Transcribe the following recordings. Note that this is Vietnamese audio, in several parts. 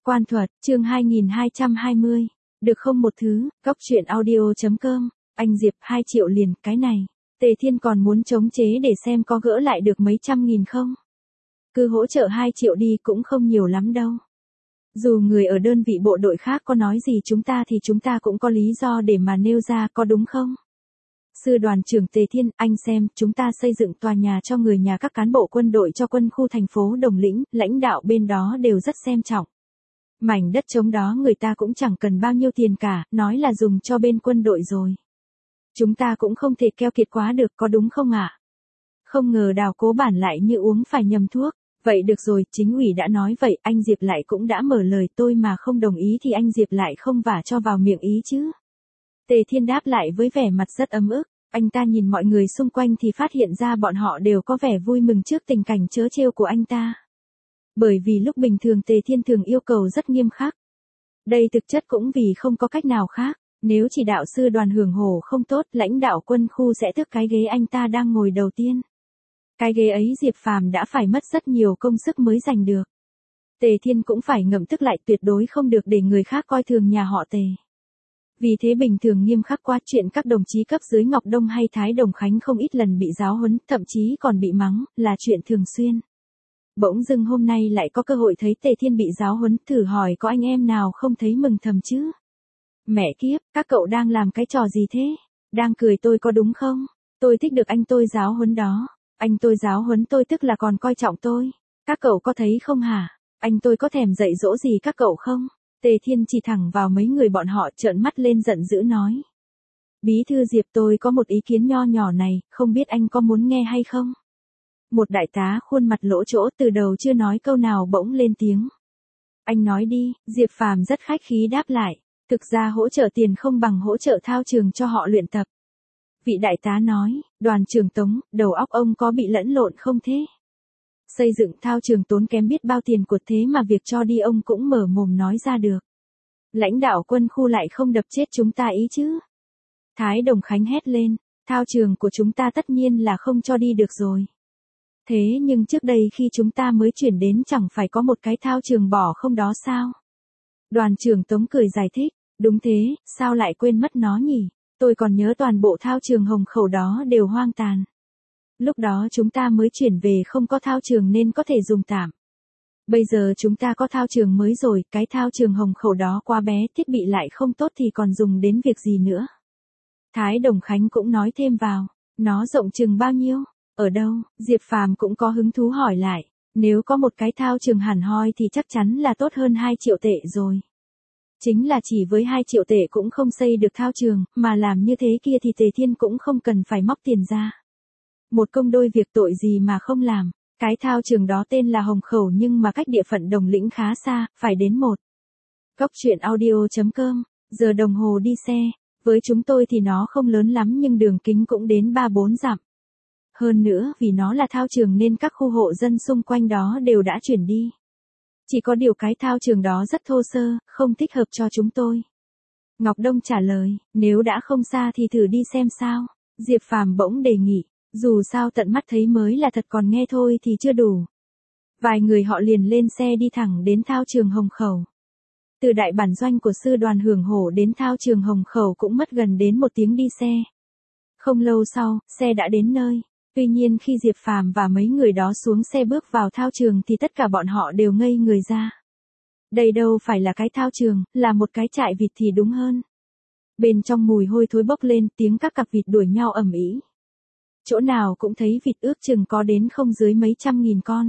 Quan thuật, chương 2220. Được không một thứ, góc truyện audio.com. Anh Diệp 2 triệu liền, cái này. Tề Thiên còn muốn chống chế để xem có gỡ lại được mấy trăm nghìn không. Cứ hỗ trợ 2 triệu đi cũng không nhiều lắm đâu. Dù người ở đơn vị bộ đội khác có nói gì chúng ta thì chúng ta cũng có lý do để mà nêu ra, có đúng không? Sư đoàn trưởng Tề Thiên, anh xem, chúng ta xây dựng tòa nhà cho người nhà các cán bộ quân đội cho quân khu thành phố Đồng Lĩnh, lãnh đạo bên đó đều rất xem trọng. Mảnh đất trống đó người ta cũng chẳng cần bao nhiêu tiền cả, nói là dùng cho bên quân đội rồi. Chúng ta cũng không thể keo kiệt quá được, có đúng không ạ? Không ngờ Đào Cố Bản lại như uống phải nhầm thuốc. Vậy được rồi, chính ủy đã nói vậy, anh Diệp lại cũng đã mở lời, tôi mà không đồng ý thì anh Diệp lại không vả cho vào miệng ý chứ. Tề Thiên đáp lại với vẻ mặt rất ấm ức, anh ta nhìn mọi người xung quanh thì phát hiện ra bọn họ đều có vẻ vui mừng trước tình cảnh trớ trêu của anh ta. Bởi vì lúc bình thường Tề Thiên thường yêu cầu rất nghiêm khắc. Đây thực chất cũng vì không có cách nào khác, nếu chỉ đạo sư đoàn hưởng hổ không tốt, lãnh đạo quân khu sẽ tước cái ghế anh ta đang ngồi đầu tiên. Cái ghế ấy Diệp Phàm đã phải mất rất nhiều công sức mới giành được. Tề Thiên cũng phải ngậm tức lại, tuyệt đối không được để người khác coi thường nhà họ Tề. Vì thế bình thường nghiêm khắc quá, chuyện các đồng chí cấp dưới Ngọc Đông hay Thái Đồng Khánh không ít lần bị giáo huấn, thậm chí còn bị mắng, là chuyện thường xuyên. Bỗng dưng hôm nay lại có cơ hội thấy Tề Thiên bị giáo huấn, thử hỏi có anh em nào không thấy mừng thầm chứ? Mẹ kiếp, các cậu đang làm cái trò gì thế? Đang cười tôi có đúng không? Tôi thích được anh tôi giáo huấn đó. Anh tôi giáo huấn tôi tức là còn coi trọng tôi. Các cậu có thấy không hả? Anh tôi có thèm dạy dỗ gì các cậu không? Tề Thiên chỉ thẳng vào mấy người bọn họ, trợn mắt lên giận dữ nói. Bí thư Diệp, tôi có một ý kiến nho nhỏ này, không biết anh có muốn nghe hay không? Một đại tá khuôn mặt lỗ chỗ từ đầu chưa nói câu nào bỗng lên tiếng. Anh nói đi, Diệp Phàm rất khách khí đáp lại. Thực ra hỗ trợ tiền không bằng hỗ trợ thao trường cho họ luyện tập. Vị đại tá nói, đoàn trưởng Tống, đầu óc ông có bị lẫn lộn không thế? Xây dựng thao trường tốn kém biết bao tiền của thế mà việc cho đi ông cũng mở mồm nói ra được. Lãnh đạo quân khu lại không đập chết chúng ta ý chứ? Thái Đồng Khánh hét lên, thao trường của chúng ta tất nhiên là không cho đi được rồi. Thế nhưng trước đây khi chúng ta mới chuyển đến chẳng phải có một cái thao trường bỏ không đó sao? Đoàn trưởng Tống cười giải thích, đúng thế, sao lại quên mất nó nhỉ? Tôi còn nhớ toàn bộ thao trường Hồng Khẩu đó đều hoang tàn. Lúc đó chúng ta mới chuyển về không có thao trường nên có thể dùng tạm. Bây giờ chúng ta có thao trường mới rồi, cái thao trường Hồng Khẩu đó quá bé, thiết bị lại không tốt thì còn dùng đến việc gì nữa. Thái Đồng Khánh cũng nói thêm vào, nó rộng chừng bao nhiêu? Ở đâu? Diệp Phàm cũng có hứng thú hỏi lại, nếu có một cái thao trường hẳn hoi thì chắc chắn là tốt hơn 2 triệu tệ rồi. Chính là chỉ với 2 triệu tệ cũng không xây được thao trường, mà làm như thế kia thì Tề Thiên cũng không cần phải móc tiền ra. Một công đôi việc tội gì mà không làm. Cái thao trường đó tên là Hồng Khẩu nhưng mà cách địa phận Đồng Lĩnh khá xa, phải đến một. Góc truyện audio.com, giờ đồng hồ đi xe. Với chúng tôi thì nó không lớn lắm nhưng đường kính cũng đến 3-4 dặm. Hơn nữa vì nó là thao trường nên các khu hộ dân xung quanh đó đều đã chuyển đi. Chỉ có điều cái thao trường đó rất thô sơ, không thích hợp cho chúng tôi. Ngọc Đông trả lời, nếu đã không xa thì thử đi xem sao. Diệp Phàm bỗng đề nghị, dù sao tận mắt thấy mới là thật, còn nghe thôi thì chưa đủ. Vài người họ liền lên xe đi thẳng đến thao trường Hồng Khẩu. Từ đại bản doanh của sư đoàn hưởng hổ đến thao trường Hồng Khẩu cũng mất gần đến 1 tiếng đi xe. Không lâu sau, xe đã đến nơi. Tuy nhiên khi Diệp Phàm và mấy người đó xuống xe bước vào thao trường thì tất cả bọn họ đều ngây người ra. Đây đâu phải là cái thao trường, là một cái trại vịt thì đúng hơn. Bên trong mùi hôi thối bốc lên, tiếng các cặp vịt đuổi nhau ầm ĩ. Chỗ nào cũng thấy vịt, ước chừng có đến không dưới mấy trăm nghìn con.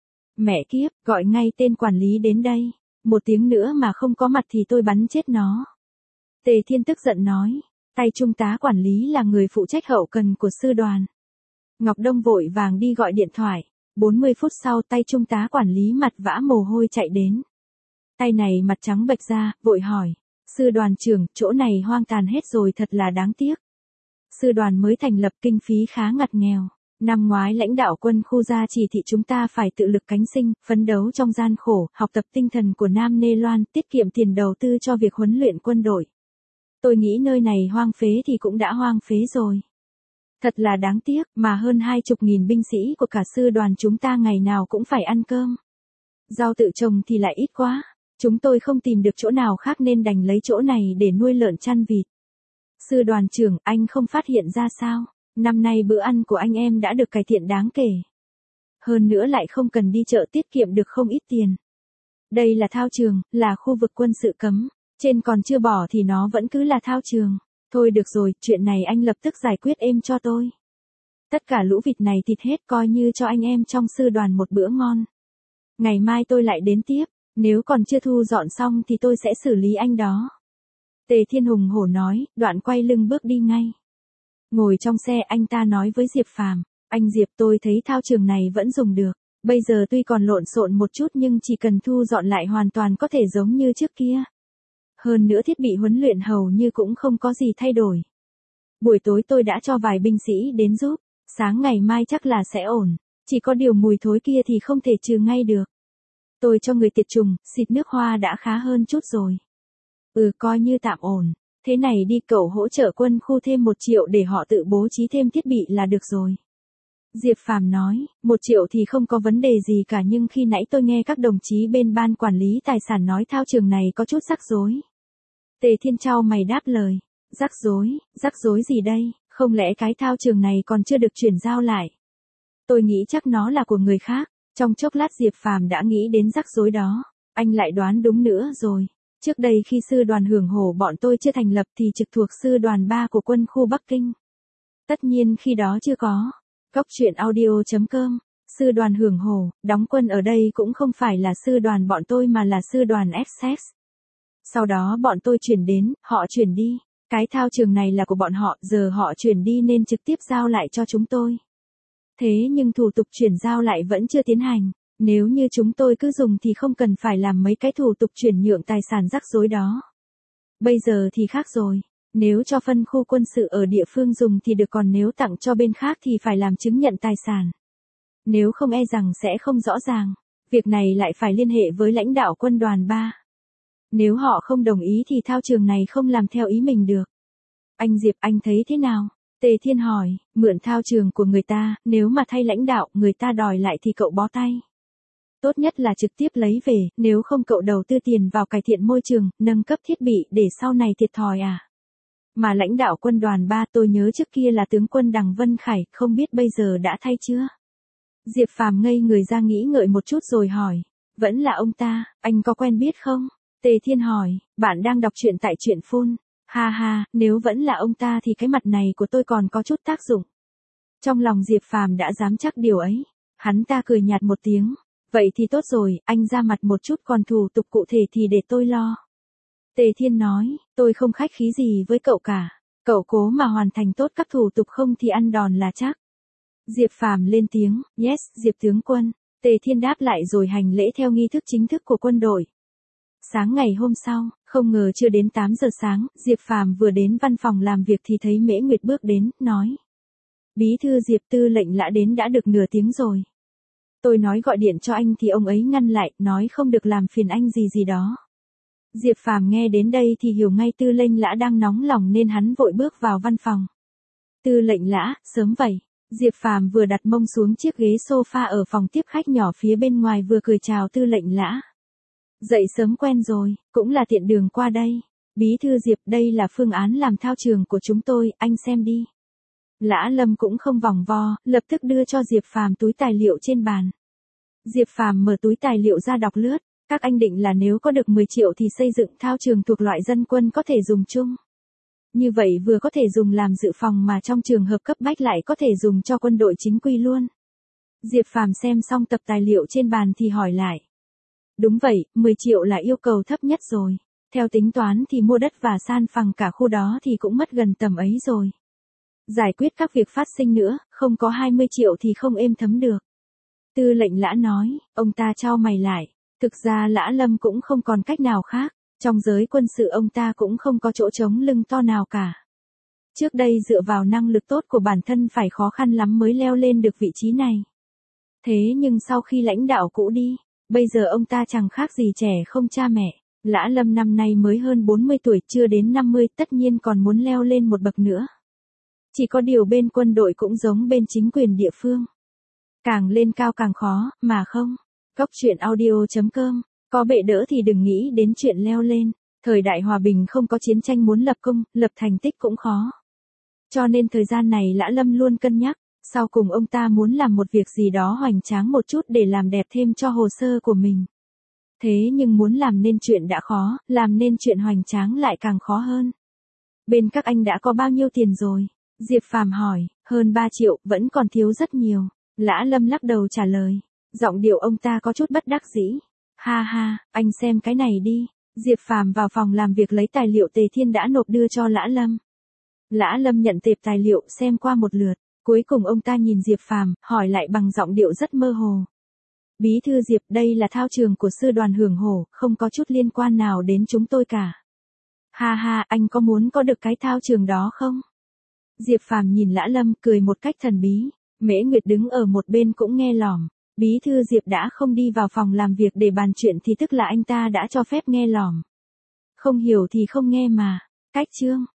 Mẹ kiếp, gọi ngay tên quản lý đến đây. 1 tiếng nữa mà không có mặt thì tôi bắn chết nó. Tề Thiên tức giận nói. Tay trung tá quản lý là người phụ trách hậu cần của sư đoàn. Ngọc Đông vội vàng đi gọi điện thoại. 40 phút sau tay trung tá quản lý mặt vã mồ hôi chạy đến. Tay này mặt trắng bệch ra, vội hỏi. Sư đoàn trưởng, chỗ này hoang tàn hết rồi, thật là đáng tiếc. Sư đoàn mới thành lập, kinh phí khá ngặt nghèo. Năm ngoái lãnh đạo quân khu ra chỉ thị chúng ta phải tự lực cánh sinh, phấn đấu trong gian khổ, học tập tinh thần của Nam Nê Loan, tiết kiệm tiền đầu tư cho việc huấn luyện quân đội. Tôi nghĩ nơi này hoang phế thì cũng đã hoang phế rồi. Thật là đáng tiếc, mà hơn 20.000 binh sĩ của cả sư đoàn chúng ta ngày nào cũng phải ăn cơm. Rau tự trồng thì lại ít quá. Chúng tôi không tìm được chỗ nào khác nên đành lấy chỗ này để nuôi lợn chăn vịt. Sư đoàn trưởng, anh không phát hiện ra sao? Năm nay bữa ăn của anh em đã được cải thiện đáng kể. Hơn nữa lại không cần đi chợ, tiết kiệm được không ít tiền. Đây là thao trường, là khu vực quân sự cấm. Trên còn chưa bỏ thì nó vẫn cứ là thao trường. Thôi được rồi, chuyện này anh lập tức giải quyết êm cho tôi. Tất cả lũ vịt này thịt hết, coi như cho anh em trong sư đoàn một bữa ngon. Ngày mai tôi lại đến tiếp, nếu còn chưa thu dọn xong thì tôi sẽ xử lý anh đó. Tề Thiên hùng hổ nói, đoạn quay lưng bước đi ngay. Ngồi trong xe anh ta nói với Diệp Phàm, anh Diệp, tôi thấy thao trường này vẫn dùng được. Bây giờ tuy còn lộn xộn một chút nhưng chỉ cần thu dọn lại hoàn toàn có thể giống như trước kia. Hơn nữa thiết bị huấn luyện hầu như cũng không có gì thay đổi. Buổi tối tôi đã cho vài binh sĩ đến giúp, sáng ngày mai chắc là sẽ ổn. Chỉ có điều mùi thối kia thì không thể trừ ngay được. Tôi cho người tiệt trùng, xịt nước hoa đã khá hơn chút rồi. Coi như tạm ổn. Thế này đi, cậu hỗ trợ quân khu thêm 1 triệu để họ tự bố trí thêm thiết bị là được rồi. Diệp Phàm nói, 1 triệu thì không có vấn đề gì cả, nhưng khi nãy tôi nghe các đồng chí bên ban quản lý tài sản nói thao trường này có chút rắc rối. Tề Thiên chau mày đáp lời, rắc rối gì đây, không lẽ cái thao trường này còn chưa được chuyển giao lại? Tôi nghĩ chắc nó là của người khác. Trong chốc lát Diệp Phàm đã nghĩ đến rắc rối đó, anh lại đoán đúng nữa rồi. Trước đây khi sư đoàn Hưởng Hổ bọn tôi chưa thành lập thì trực thuộc sư đoàn 3 của quân khu Bắc Kinh. Tất nhiên khi đó chưa có. Góc truyện audio.com, sư đoàn Hưởng Hổ, đóng quân ở đây cũng không phải là sư đoàn bọn tôi mà là sư đoàn SS. Sau đó bọn tôi chuyển đến, họ chuyển đi. Cái thao trường này là của bọn họ, giờ họ chuyển đi nên trực tiếp giao lại cho chúng tôi. Thế nhưng thủ tục chuyển giao lại vẫn chưa tiến hành. Nếu như chúng tôi cứ dùng thì không cần phải làm mấy cái thủ tục chuyển nhượng tài sản rắc rối đó. Bây giờ thì khác rồi. Nếu cho phân khu quân sự ở địa phương dùng thì được, còn nếu tặng cho bên khác thì phải làm chứng nhận tài sản. Nếu không e rằng sẽ không rõ ràng. Việc này lại phải liên hệ với lãnh đạo quân đoàn 3. Nếu họ không đồng ý thì thao trường này không làm theo ý mình được. Anh Diệp, anh thấy thế nào? Tề Thiên hỏi, mượn thao trường của người ta, nếu mà thay lãnh đạo người ta đòi lại thì cậu bó tay. Tốt nhất là trực tiếp lấy về, nếu không cậu đầu tư tiền vào cải thiện môi trường, nâng cấp thiết bị để sau này thiệt thòi à. Mà lãnh đạo quân đoàn 3 tôi nhớ trước kia là tướng quân Đằng Vân Khải, không biết bây giờ đã thay chưa? Diệp Phàm ngây người ra nghĩ ngợi một chút rồi hỏi, vẫn là ông ta, anh có quen biết không? Tề Thiên hỏi, bạn đang đọc truyện tại truyện Phun. Ha ha, nếu vẫn là ông ta thì cái mặt này của tôi còn có chút tác dụng. Trong lòng Diệp Phàm đã dám chắc điều ấy. Hắn ta cười nhạt một tiếng. Vậy thì tốt rồi, anh ra mặt một chút, còn thủ tục cụ thể thì để tôi lo. Tề Thiên nói, tôi không khách khí gì với cậu cả. Cậu cố mà hoàn thành tốt các thủ tục không thì ăn đòn là chắc. Diệp Phàm lên tiếng, yes, Diệp tướng quân. Tề Thiên đáp lại rồi hành lễ theo nghi thức chính thức của quân đội. Sáng ngày hôm sau, không ngờ chưa đến 8 giờ sáng, Diệp Phàm vừa đến văn phòng làm việc thì thấy Mễ Nguyệt bước đến, nói. Bí thư Diệp, tư lệnh Lã đến đã được nửa tiếng rồi. Tôi nói gọi điện cho anh thì ông ấy ngăn lại, nói không được làm phiền anh gì đó. Diệp Phàm nghe đến đây thì hiểu ngay tư lệnh Lã đang nóng lòng nên hắn vội bước vào văn phòng. Tư lệnh Lã, sớm vậy. Diệp Phàm vừa đặt mông xuống chiếc ghế sofa ở phòng tiếp khách nhỏ phía bên ngoài vừa cười chào tư lệnh Lã. Dậy sớm quen rồi, cũng là tiện đường qua đây. Bí thư Diệp, đây là phương án làm thao trường của chúng tôi, anh xem đi. Lã Lâm cũng không vòng vo, lập tức đưa cho Diệp Phàm túi tài liệu trên bàn. Diệp Phàm mở túi tài liệu ra đọc lướt, các anh định là nếu có được 10 triệu thì xây dựng thao trường thuộc loại dân quân có thể dùng chung. Như vậy vừa có thể dùng làm dự phòng mà trong trường hợp cấp bách lại có thể dùng cho quân đội chính quy luôn. Diệp Phàm xem xong tập tài liệu trên bàn thì hỏi lại. Đúng vậy, 10 triệu là yêu cầu thấp nhất rồi. Theo tính toán thì mua đất và san phẳng cả khu đó thì cũng mất gần tầm ấy rồi. Giải quyết các việc phát sinh nữa, không có 20 triệu thì không êm thấm được. Tư lệnh Lã nói, ông ta chau mày lại. Thực ra Lã Lâm cũng không còn cách nào khác. Trong giới quân sự ông ta cũng không có chỗ trống lưng to nào cả. Trước đây dựa vào năng lực tốt của bản thân phải khó khăn lắm mới leo lên được vị trí này. Thế nhưng sau khi lãnh đạo cũ đi, bây giờ ông ta chẳng khác gì trẻ không cha mẹ. Lã Lâm năm nay mới hơn 40 tuổi, chưa đến 50, tất nhiên còn muốn leo lên một bậc nữa. Chỉ có điều bên quân đội cũng giống bên chính quyền địa phương. Càng lên cao càng khó, mà không. Góc truyện audio.com Có bệ đỡ thì đừng nghĩ đến chuyện leo lên. Thời đại hòa bình không có chiến tranh, muốn lập công, lập thành tích cũng khó. Cho nên thời gian này Lã Lâm luôn cân nhắc, sau cùng ông ta muốn làm một việc gì đó hoành tráng một chút để làm đẹp thêm cho hồ sơ của mình. Thế nhưng muốn làm nên chuyện đã khó, làm nên chuyện hoành tráng lại càng khó hơn. Bên các anh đã có bao nhiêu tiền rồi? Diệp Phàm hỏi. Hơn 3 triệu, vẫn còn thiếu rất nhiều. Lã Lâm lắc đầu trả lời. Giọng điệu ông ta có chút bất đắc dĩ. Ha ha, anh xem cái này đi. Diệp Phàm vào phòng làm việc lấy tài liệu Tề Thiên đã nộp đưa cho Lã Lâm. Lã Lâm nhận tệp tài liệu xem qua một lượt. Cuối cùng ông ta nhìn Diệp Phàm, hỏi lại bằng giọng điệu rất mơ hồ. Bí thư Diệp, đây là thao trường của sư đoàn Hưởng Hổ, không có chút liên quan nào đến chúng tôi cả. Ha ha, anh có muốn có được cái thao trường đó không? Diệp Phàm nhìn Lã Lâm cười một cách thần bí. Mễ Nguyệt đứng ở một bên cũng nghe lỏm. Bí thư Diệp đã không đi vào phòng làm việc để bàn chuyện thì tức là anh ta đã cho phép nghe lỏm. Không hiểu thì không nghe mà. Cách chương.